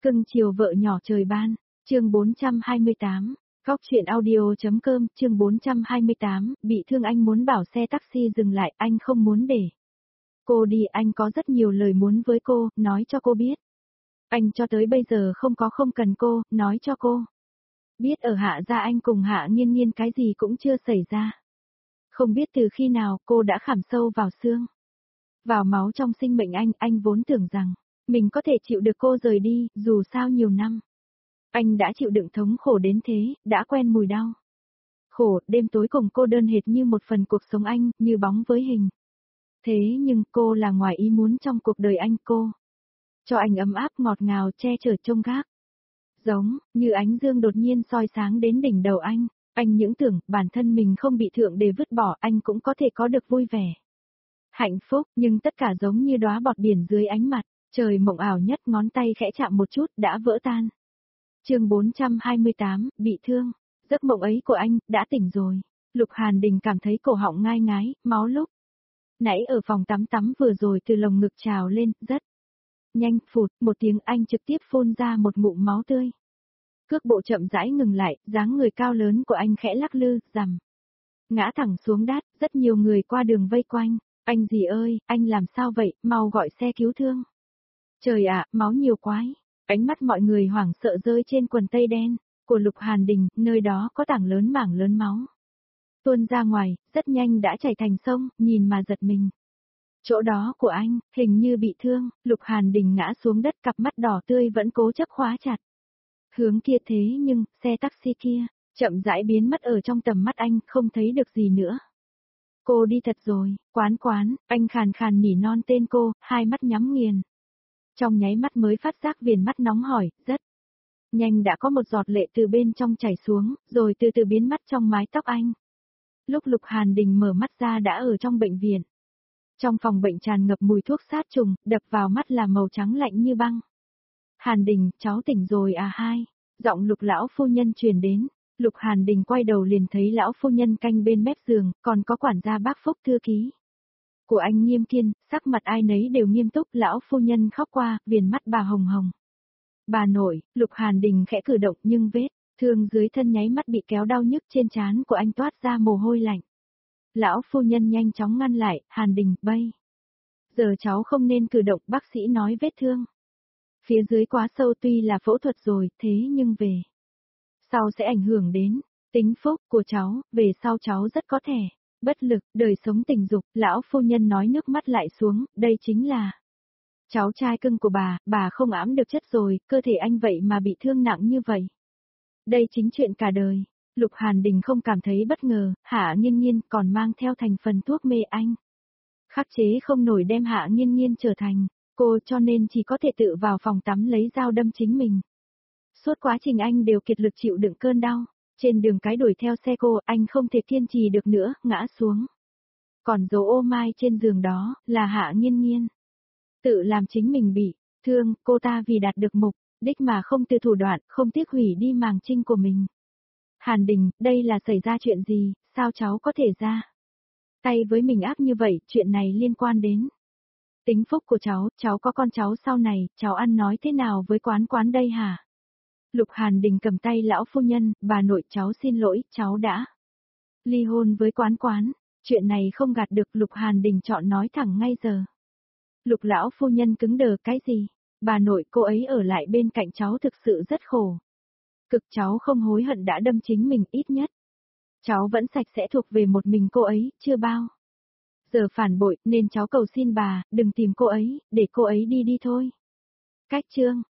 Cưng chiều vợ nhỏ trời ban, chương 428, Góc chuyện audio.com, chương 428, bị thương anh muốn bảo xe taxi dừng lại, anh không muốn để cô đi, anh có rất nhiều lời muốn với cô, nói cho cô biết. Anh cho tới bây giờ không cần cô, nói cho cô biết ở Hạ gia anh cùng Hạ Nghiên Nghiên cái gì cũng chưa xảy ra. Không biết từ khi nào cô đã khảm sâu vào xương, vào máu trong sinh mệnh anh vốn tưởng rằng mình có thể chịu được cô rời đi, dù sao nhiều năm. Anh đã chịu đựng thống khổ đến thế, đã quen mùi đau. Khổ, đêm tối cùng cô đơn hệt như một phần cuộc sống anh, như bóng với hình. Thế nhưng cô là ngoài ý muốn trong cuộc đời anh, cô cho anh ấm áp ngọt ngào che chở trông gác. Giống như ánh dương đột nhiên soi sáng đến đỉnh đầu anh những tưởng bản thân mình không bị thượng để vứt bỏ, anh cũng có thể có được vui vẻ, hạnh phúc, nhưng tất cả giống như đóa bọt biển dưới ánh mặt trời mộng ảo nhất, ngón tay khẽ chạm một chút đã vỡ tan. Chương 428, bị thương. Giấc mộng ấy của anh đã tỉnh rồi. Lục Hàn Đình cảm thấy cổ họng ngai ngái, máu lúc nãy ở phòng tắm vừa rồi từ lồng ngực trào lên, rất nhanh, phụt, một tiếng anh trực tiếp phun ra một ngụm máu tươi. Cước bộ chậm rãi ngừng lại, dáng người cao lớn của anh khẽ lắc lư, rằm ngã thẳng xuống đát, rất nhiều người qua đường vây quanh. Anh gì ơi, anh làm sao vậy, mau gọi xe cứu thương. Trời ạ, máu nhiều quái. Ánh mắt mọi người hoảng sợ rơi trên quần tây đen của Lục Hàn Đình, nơi đó có mảng lớn máu tuôn ra ngoài, rất nhanh đã chảy thành sông, nhìn mà giật mình. Chỗ đó của anh, hình như bị thương, Lục Hàn Đình ngã xuống đất, cặp mắt đỏ tươi vẫn cố chấp khóa chặt hướng kia, thế nhưng, xe taxi kia, chậm rãi biến mất ở trong tầm mắt anh, không thấy được gì nữa. Cô đi thật rồi, Quán, anh khàn khàn nỉ non tên cô, hai mắt nhắm nghiền. Trong nháy mắt mới phát giác viền mắt nóng hổi, rất nhanh đã có một giọt lệ từ bên trong chảy xuống, rồi từ từ biến mất trong mái tóc anh. Lúc Lục Hàn Đình mở mắt ra đã ở trong bệnh viện. Trong phòng bệnh tràn ngập mùi thuốc sát trùng, đập vào mắt là màu trắng lạnh như băng. Hàn Đình, cháu tỉnh rồi à hai? Giọng Lục lão phu nhân truyền đến. Lục Hàn Đình quay đầu liền thấy lão phu nhân canh bên mép giường, còn có quản gia bác Phúc thư ký của anh nghiêm kiên, sắc mặt ai nấy đều nghiêm túc, lão phu nhân khóc qua, viền mắt bà hồng hồng. Bà nội, Lục Hàn Đình khẽ cử động nhưng vết thương dưới thân nháy mắt bị kéo đau nhức, trên trán của anh toát ra mồ hôi lạnh. Lão phu nhân nhanh chóng ngăn lại, Hàn Đình, bây giờ cháu không nên cử động, bác sĩ nói vết thương phía dưới quá sâu, tuy là phẫu thuật rồi, thế nhưng về sau sẽ ảnh hưởng đến tính phúc của cháu, về sau cháu rất có thể bất lực, đời sống tình dục, lão phu nhân nói nước mắt lại xuống, đây chính là cháu trai cưng của bà không ẵm được chất rồi, cơ thể anh vậy mà bị thương nặng như vậy. Đây chính chuyện cả đời. Lục Hàn Đình không cảm thấy bất ngờ, Hạ Nghiên Nghiên còn mang theo thành phần thuốc mê anh. Khắc chế không nổi đem Hạ Nghiên Nghiên trở thành cô, cho nên chỉ có thể tự vào phòng tắm lấy dao đâm chính mình. Suốt quá trình anh đều kiệt lực chịu đựng cơn đau. Trên đường cái đuổi theo xe cô, anh không thể kiên trì được nữa, ngã xuống. Còn dấu ô mai trên giường đó, là Hạ Nghiên Nghiên. Tự làm chính mình bị thương, cô ta vì đạt được mục đích mà không từ thủ đoạn, không tiếc hủy đi màng trinh của mình. Hàn Đình, đây là xảy ra chuyện gì, sao cháu có thể ra tay với mình ác như vậy, chuyện này liên quan đến tính phúc của cháu có con cháu sau này, cháu ăn nói thế nào với Quán đây hả? Lục Hàn Đình cầm tay lão phu nhân, bà nội, cháu xin lỗi, cháu đã ly hôn với Quán, chuyện này không gạt được, Lục Hàn Đình chọn nói thẳng ngay giờ. Lục lão phu nhân cứng đờ, cái gì? Bà nội, cô ấy ở lại bên cạnh cháu thực sự rất khổ. Cực, cháu không hối hận đã đâm chính mình, ít nhất cháu vẫn sạch sẽ thuộc về một mình cô ấy, chưa bao giờ phản bội, nên cháu cầu xin bà, đừng tìm cô ấy, để cô ấy đi thôi. Cách chương